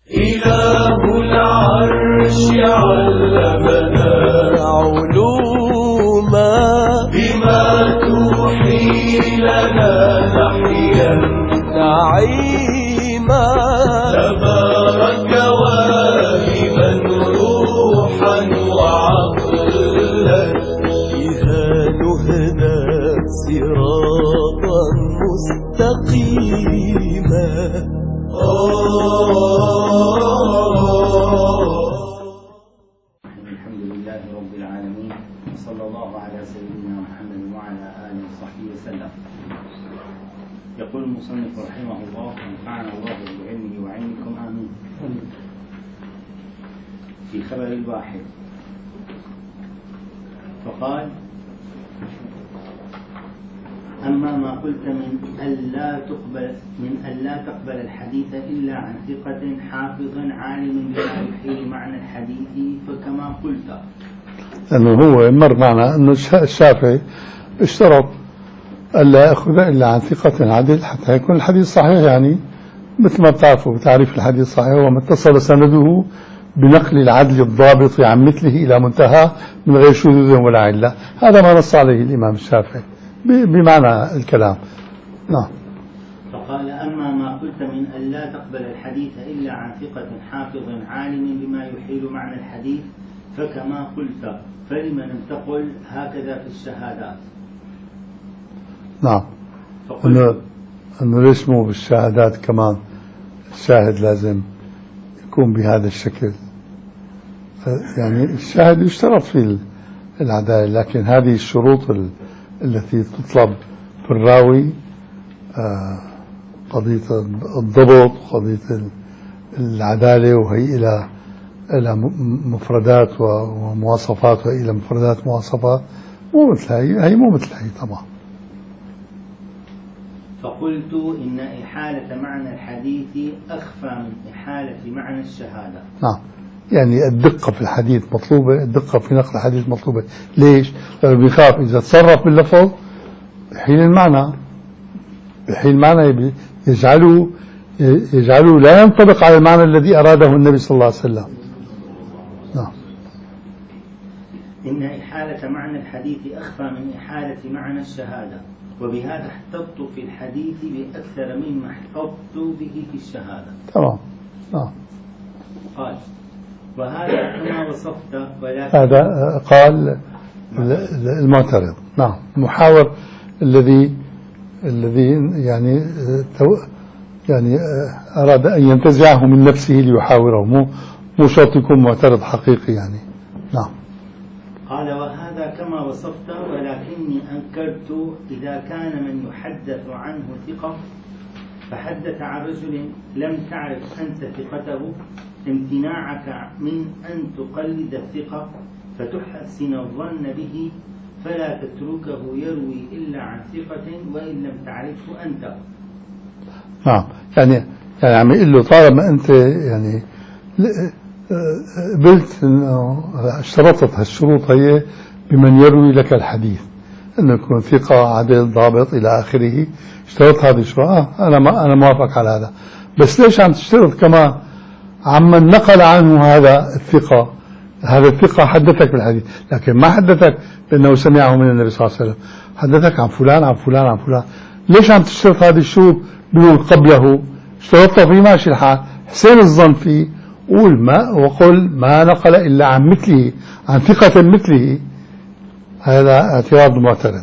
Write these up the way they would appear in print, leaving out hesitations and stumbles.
إله العرش علمنا علوما بما توحي لنا نحيا نعيما تبارك واهبا روحا وعقلا بها نهدى صراطا مستقيما. الحمد لله رب العالمين، وصلى الله على سيدنا محمد وعلى آله وصحبه وسلم. يقول المصنف رحمه الله: ونفعنا الله بعلمه وعلمكم آمين. في خبر الواحد فقال: أما ما قلت من ألا تقبل الحديث إلا عن ثقة حافظ عالم بما يحيل معنى الحديث فكما قلت. لأنه هو مر معنا أنه الشافعي اشترط ألا يأخذ إلا عن ثقة عدل حتى يكون الحديث صحيح، يعني مثل ما بتعرفوا بتعريف الحديث صحيح هو ما اتصل سنده بنقل العدل الضابط عن مثله إلى منتهى من غير شذوذ ولا علة. هذا ما نص عليه الإمام الشافعي بمعنى الكلام. نعم. فقال: أما ما قلت من ألا تقبل الحديث إلا عن ثقة حافظ عالم بما يحيل معنى الحديث فكما قلت، فلم لم تقل هكذا في الشهادات؟ نعم. أنه ليش مو بالشهادات كمان الشاهد لازم يكون بهذا الشكل؟ يعني الشاهد يشترط في العدالة، لكن هذه الشروط التي تطلب في الراوي، قضية الضبط وقضية العدالة، وهي إلى مفردات ومواصفات، وإلى مفردات مواصفات، مو مثل هي مو مثل هي طبعا. فقلت إن إحالة معنى الحديث أخفى من إحالة معنى الشهادة. نعم، يعني الدقة في الحديث مطلوبة، الدقة في نقل الحديث مطلوبة. ليش؟ لأنه بيخاف إذا تصرف باللفظ يحيل المعنى، يجعله لا ينطبق على المعنى الذي أراده النبي صلى الله عليه وسلم. نعم. إن إحالة معنى الحديث أخفى من إحالة معنى الشهادة، وبهذا احتطت في الحديث بأكثر مما احتطت به في الشهادة. تمام. نعم. قال: وهذا كما وصفت، ولكن هذا قال المعترض. نعم. المحاور الذي يعني أراد أن ينتزعه من نفسه ليحاوره، مو شرط يكون معترض حقيقي يعني. نعم. قال: وهذا كما وصفت، ولكني أنكرت إذا كان من يحدث عنه ثقة فحدث عن رجل لم تعرف أنت ثقته امتناعك من أن تقلد الثقة فتحسن الظن به فلا تتركه يروي إلا عن ثقة وإن لم تعرفه أنت. نعم. يعني عم يقول له طالما أنت يعني قلت إنه اشترطت هالشروط هي بمن يروي لك الحديث، إنه يكون ثقة عدل ضابط إلى آخره، اشترط هذه الشروط. أنا موافق على هذا، بس ليش عم تشترط كمان عمن نقل عنه هذا الثقة حدثك بالحديث، لكن ما حدثك بأنه سمعه من النبي صلى الله عليه وسلم، حدثك عن فلان عن فلان عن فلان. ليش عم تشترط هذه الشروط؟ بيقول قبله اشترطت فيه ماشي الحال، حسين الظن فيه، وقل ما نقل إلا عن مثله، عن ثقة مثله. هذا اعتراض معترض.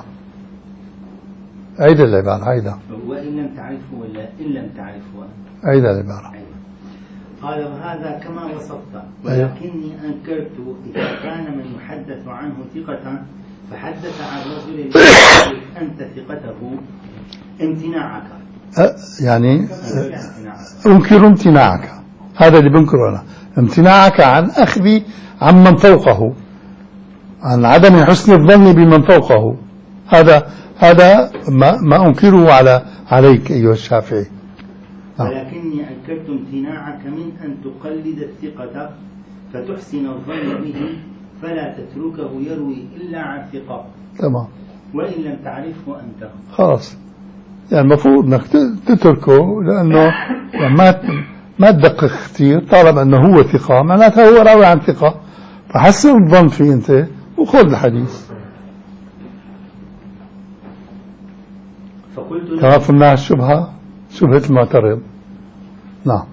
عيد العبارة. عيدا. وإن لم تعرفه ولا إن لم تعرفه. عيد العبارة. قال: وهذا كما وصفت، ولكني أنكرت إذا كان من يحدث عنه ثقة فحدث عن رجل أنت ثقته امتناعك. يعني أنكر امتناعك، هذا اللي بنكره أنا، امتناعك عن أخذ عمن فوقه، عن عدم حسن الظن بمن فوقه. هذا ما أنكره عليك أيها الشافعي. ولكني أنكرت امتناعك من أن تقلد الثقة فتحسن الظن به فلا تتركه يروي إلا عن ثقة. تمام. وإن لم تعرفه أنت. خلاص، يعني المفروض أنك تتركه، لأنه ما تدقق كثير، طالما أنه هو ثقة معناتها هو راوي عن ثقة، فحسن الظن فيه أنت وخذ الحديث. فقلت كما قلنا الشبهة شبهة المعترض. نعم.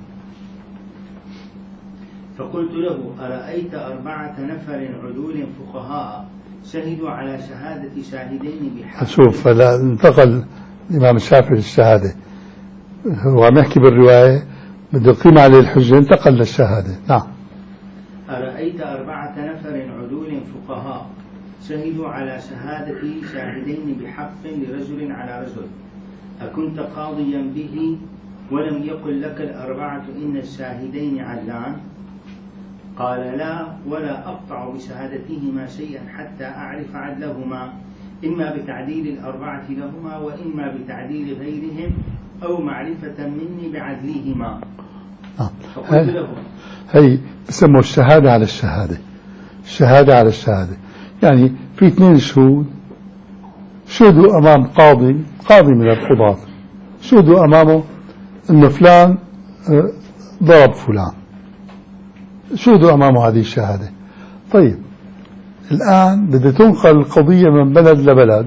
فقلت له أرأيت 4 نفر عدول فقهاء شهدوا على شهادة شاهدين بحق. شوف هلا انتقل الإمام الشافعي للشهادة، هو عم يحكي بالرواية بده يقيم عليه الحجة، انتقل للشهادة. نعم. أرأيت 4 نفر عدول فقهاء شهدوا على شهادة شاهدين بحق لرجل على رجل، أكنت قاضيا به ولم يقل لك 4 إن الشاهدين عدلان؟ قال لا، ولا أقطع بشهادتهما شيئا حتى أعرف عدلهما، إما بتعديل 4 لهما وإما بتعديل غيرهم أو معرفة مني بعدلهما. فقلت له هي بسموه الشهادة على الشهادة، الشهادة على الشهادة، يعني في 2 شهود شهدوا أمام قاضي من القضاة، شهدوا أمامه أن فلان ضرب فلان، شهدوا أمامه هذه الشهادة. طيب الآن بدها تنقل القضية من بلد لبلد،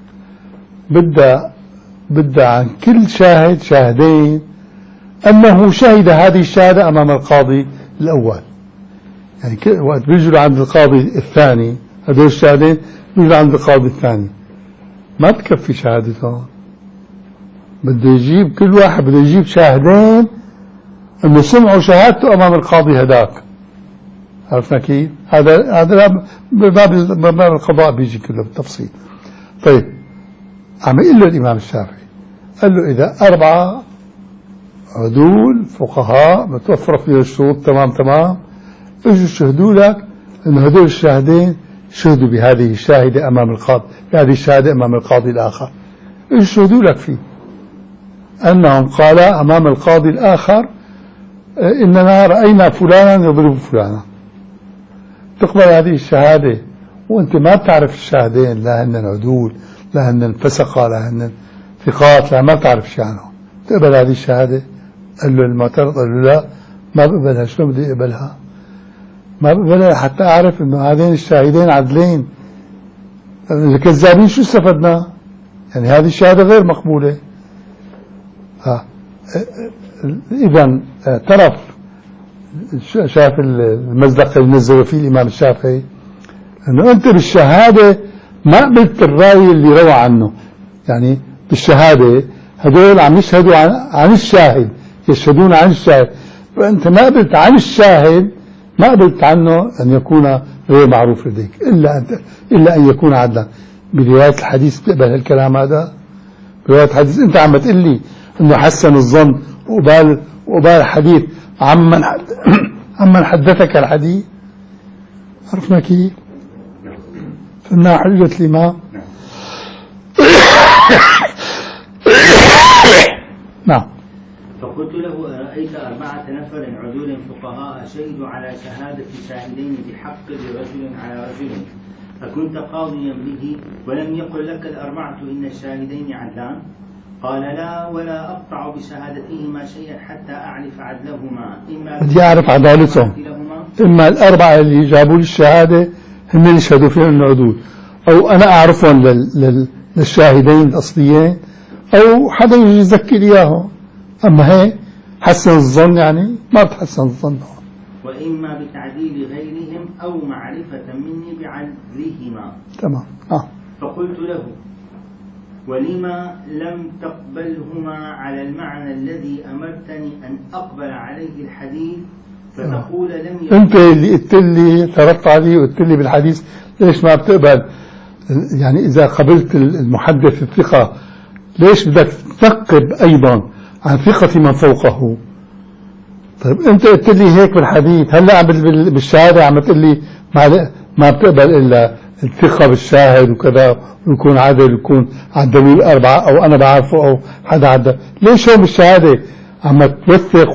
بدها عن كل شاهد شاهدين أنه شهد هذه الشهادة أمام القاضي الأول. يعني وقت بيجوا عند القاضي الثاني هذول الشاهدين بيجوا عند القاضي الثاني، ما تكفي شهادتهم، بده يجيب كل واحد بده يجيب شاهدين انه سمعوا شهادته امام القاضي هداك. عرفنا كيف؟ هذا باب القضاء بيجي كله بالتفصيل. طيب عم يقول له الامام الشافعي، قال له اذا 4 عدول فقهاء متوفرة فيها الشروط تمام اجوا شهدوا لك انه هذول الشاهدين شهدوا بهذه الشاهدة امام القاضي، بهذه الشهادة امام القاضي الاخر، اجوا شهدوا لك فيه انهم قالا امام القاضي الاخر اننا راينا فلانا يضرب فلانا. تقبل هذه الشهادة وانت ما بتعرف الشاهدين، لا هن عدول لا هن فسقة لا هن ثقات، لا ما بتعرف شيء عنهم، تقبل هذه الشهادة؟ قال له المعترض قال له لا ما بقبلها. شلون بدي اقبلها؟ ما بقبلها حتى اعرف انه هذين الشاهدين عدلين. الكذابين شو استفدنا؟ يعني هذه الشهادة غير مقبولة. اذا اعترف شاف المزدق اللي نزلوا فيه الامام الشافعي انه انت بالشهادة ما قبلت الراوي اللي روى عنه، يعني بالشهادة هذول عم يشهدوا عن الشاهد، يشهدون عن الشاهد، فانت ما قبلت عن الشاهد، ما قبلت عنه ان يكون غير معروف لديك الا ان يكون عدلا. برواية الحديث تقبل هالكلام هذا؟ برواية الحديث انت عم تقول لي انه حسن الظن وقبال حديث عمن حدثك الحديث. عرفنا كيف؟ فإنها حجة الإمام. نعم. فقلت له أرأيت 4 نفر عدول فقهاء شهدوا على شهادة شاهدين بحق لرجل على رجل، أكنت قاضيا به ولم يقل لك 4 إن الشاهدين عدلان؟ قال لا، ولا أقطع بشهادتهما شيئا حتى أعرف عدلهما، إما بدي أعرف عدالتهم، إما 4 اللي جابوا لي الشهادة هم اللي يشهدوا فيهم إنه عدول، أو أنا أعرفهم للشاهدين الأصليين، أو حدا يجي يذكر إياهم. أما هي حسن الظن يعني ما بتحسن الظن، وإما بتعديل غيرهم أو معرفة مني بعدلهما. تمام. فقلت له ولما لم تقبلهما على المعنى الذي أمرتني أن أقبل عليه الحديث فتقول لم يقبل. أنت اللي قلت لي تركت عليه وقلت لي بالحديث ليش ما بتقبل؟ يعني إذا قبلت المحدث الثقة ليش بدك تنقب أيضا عن ثقة من فوقه؟ طيب أنت قلت لي هيك بالحديث، هلأ بالشهادة عم تقول لي ما بتقبل إلا الثقة بالشاهد وكذا، ويكون عدل، يكون عدلوا 4 أو أنا بعرفه أو حدا عدل. ليش هو بالشهادة عم توثق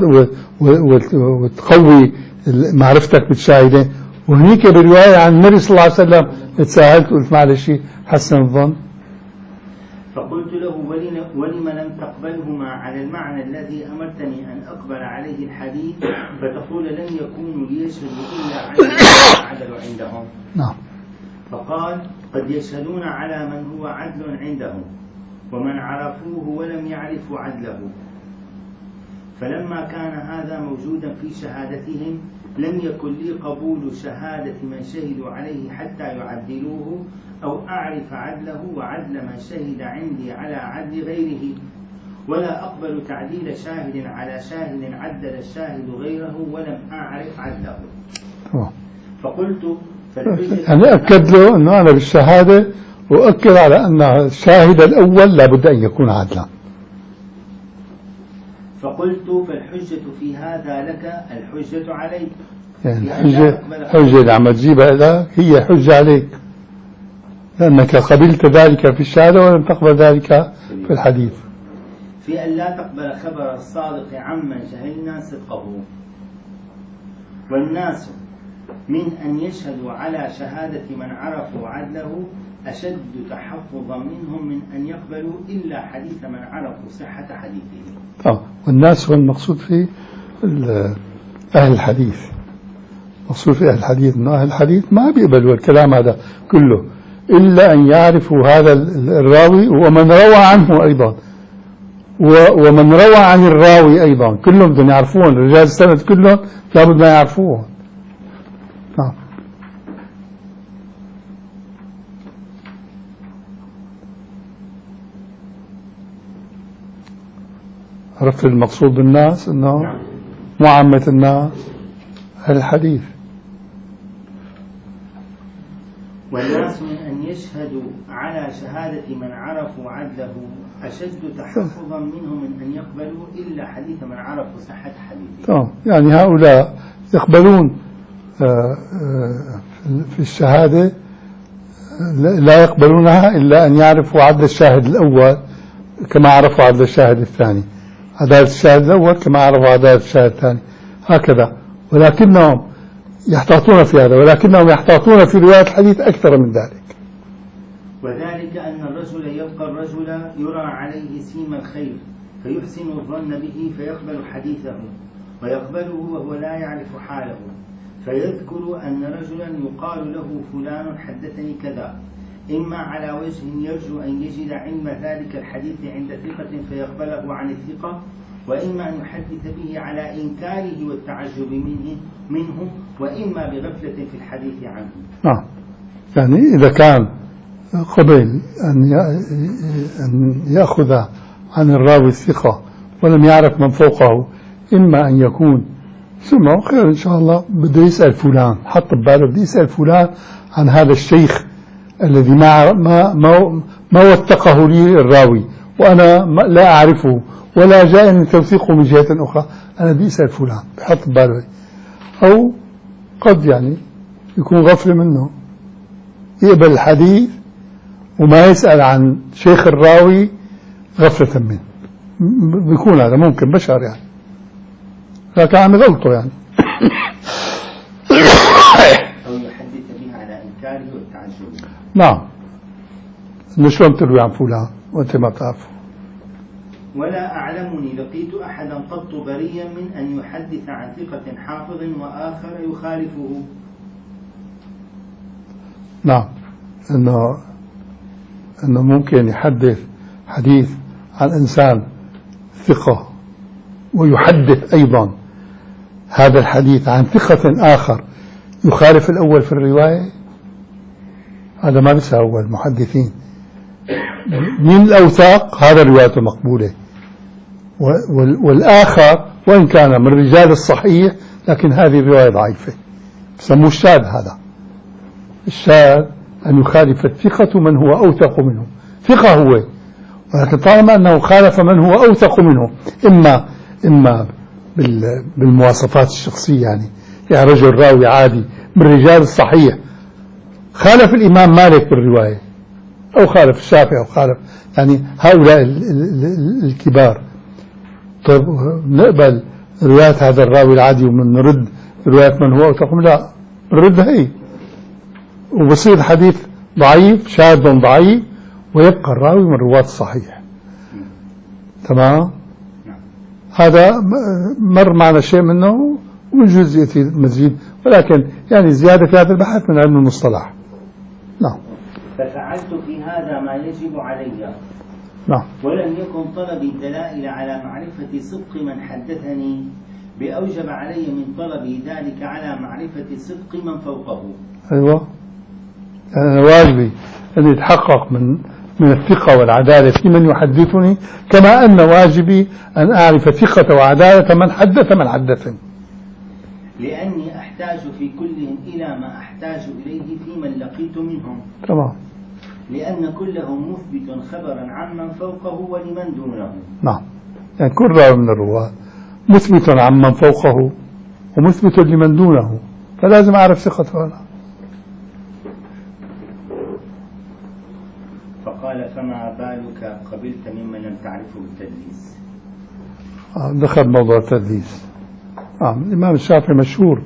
وتقوي معرفتك بالشاهدين، وهنيك بالرواية عن النبي صلى الله عليه وسلم تساهلت وقلت معلش حسن الظن. فقلت له ولم لم تقبلهما على المعنى الذي أمرتني أن أقبل عليه الحديث، فتقول لم يكونوا ليشهدوا إلا على من عدل عندهم. نعم. فقال قد يشهدون على من هو عدل عندهم ومن عرفوه ولم يعرفوا عدله، فلما كان هذا موجودا في شهادتهم لم يكن لي قبول شهادة من شهدوا عليه حتى يعدلوه أو أعرف عدله وعدل من شهد عندي على عدل غيره، ولا أقبل تعديل شاهد على شاهد عدل الشاهد غيره ولم أعرف عدله. فقلت يعني أكد له أنه أنا بالشهادة وأكد على أن الشاهد الأول لابد أن يكون عدلا. فقلت فالحجة في هذا لك الحجة عليك، يعني الحجة اللي عم تجيبها لك هي حجة عليك، لأنك قبلت ذلك في الشهادة ولم تقبل ذلك في الحديث. في أن لا تقبل خبر الصادق عمن جهلنا صدقه، والناس من أن يشهدوا على شهادة من عرفوا عدله أشد تحفظا منهم من أن يقبلوا إلا حديث من عرفوا صحة حديثه. والناس هو المقصود في أهل الحديث، مقصود في أهل الحديث أن أهل الحديث ما بيقبلوا الكلام هذا كله إلا أن يعرفوا هذا الراوي ومن روى عنه أيضا، ومن روى عن الراوي أيضا، كلهم بدهم يعرفون، رجال السند كلهم لابد ما يعرفوه. نعم. عرفت المقصود بالناس أنه مو عامة الناس، أهل الحديث. والناس من أن يشهدوا على شهادة من عرفوا عدله أشد تحفظا منهم من أن يقبلوا إلا حديث من عرفوا صحة حديثه. يعني هؤلاء يقبلون في الشهادة لا يقبلونها إلا أن يعرفوا عدل الشاهد الأول كما عرفوا عدل الشاهد الثاني، عدالة الشاهد الأول كما عرفوا عدالة الشاهد الثاني، هكذا. ولكنهم يحتاطون في هذا، ولكنهم يحتاطون في رواية الحديث أكثر من ذلك. وذلك أن الرجل يلقى الرجل يرى عليه سيم الخير فيحسن الظن به فيقبل حديثه، ويقبله وهو لا يعرف حاله، فيذكر أن رجلا يقال له فلان حدثني كذا، إما على وجه يرجو أن يجد علم ذلك الحديث عند ثقة فيقبله عن الثقة، وإما أن يحدث به على إنكاره والتعجب منه، وإما بغفلة في الحديث عنه. نعم. يعني إذا كان قبل أن يأخذ عن الراوي الثقة ولم يعرف من فوقه، إما أن يكون سمعه خير إن شاء الله بده يسأل فلان، حط بباله بده يسأل فلان عن هذا الشيخ الذي ما وثقه لي الراوي وأنا لا أعرفه ولا جاءني توثيقه من جهة أخرى، أنا بدي أسأل فلان، بحط بباله. أو قد يعني يكون غفل منه، يقبل الحديث وما يسأل عن شيخ الراوي غفلة منه، بيكون هذا ممكن بشر يعني، لكن عم غلطه يعني. أو يحدث به على إنكاره والتعجب. نعم. شلون تروي عن فلان وأنت ما تعرفه؟ ولا أعلمني لقيت أحدا قط بريا من أن يحدث عن ثقة حافظ وآخر يخالفه. نعم. إنه ممكن يحدث حديث عن إنسان ثقة ويحدث أيضا هذا الحديث عن ثقة آخر يخالف الأول في الرواية. هذا ما بيساوي المحدثين. من الأوثاق هذا روايته مقبولة، والآخر وإن كان من رجال الصحيح لكن هذه الرواية ضعيفة، بسموه الشاذ. هذا الشاذ أن يخالف الثقة من هو أوثق منه، ثقة هو ولكن طالما أنه خالف من هو أوثق منه، إما بالمواصفات الشخصية، يعني رجل راوي عادي من رجال الصحيح خالف الإمام مالك بالرواية، أو خالف الشافعي، أو خالف يعني هؤلاء الكبار. طيب نقبل رواية هذا الراوي العادي ونرد رواية من هو أوثق منه؟ لا، نردها هي، وبصير الحديث ضعيف، شاذ ضعيف، ويبقى الراوي من رواة الصحيح. تمام. نعم. هذا مر معنا شيء منه ويجوز يأتي مزيد، ولكن يعني زيادة في هذا البحث من علم المصطلح. نعم. ففعلت في هذا ما يجب علي. نعم. ولم يكن طلبي الدلائل على معرفة صدق من حدثني بأوجب علي من طلبي ذلك على معرفة صدق من فوقه. أيوة، يعني واجبي أن يتحقق من الثقة والعدالة في من يحدثني، كما أن واجبي أن أعرف ثقة وعدالة من حدثني، لأني أحتاج في كلهم إلى ما أحتاج إليه في من لقيت منهم. تمام. لأن كلهم مثبت خبرا عمن فوقه ولمن دونه. نعم، يعني كل راوي من الرواة مثبت عمن فوقه ومثبت لمن دونه، فلازم أعرف ثقته ولا. فقال: فما بالك قبلت ممن لم تعرفه التدليس؟ دخل موضوع التدليس. الإمام الشافعي مشهور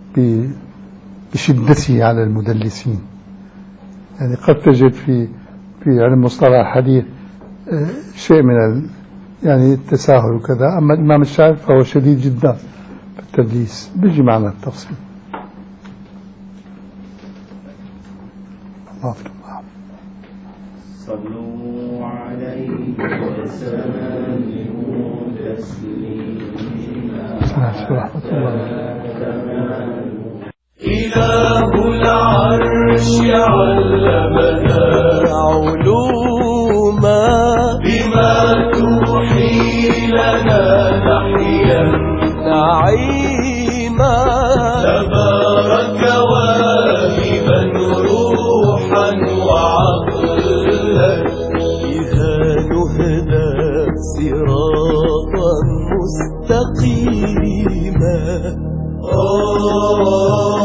بشدته على المدلسين، يعني قد تجد في علم مصطلح الحديث شيء من يعني التساهل وكذا، أما الإمام الشافعي فهو شديد جدا في التدليس، بيجي معنا التفصيل. صلوا عليه وسلموا تسليما. رحمة الله. إله العرش علمنا علوما بما توحي لنا نحيا نعيما. تبارك واهبا روحا وعقلا بها نهدى صراطا مستقيما.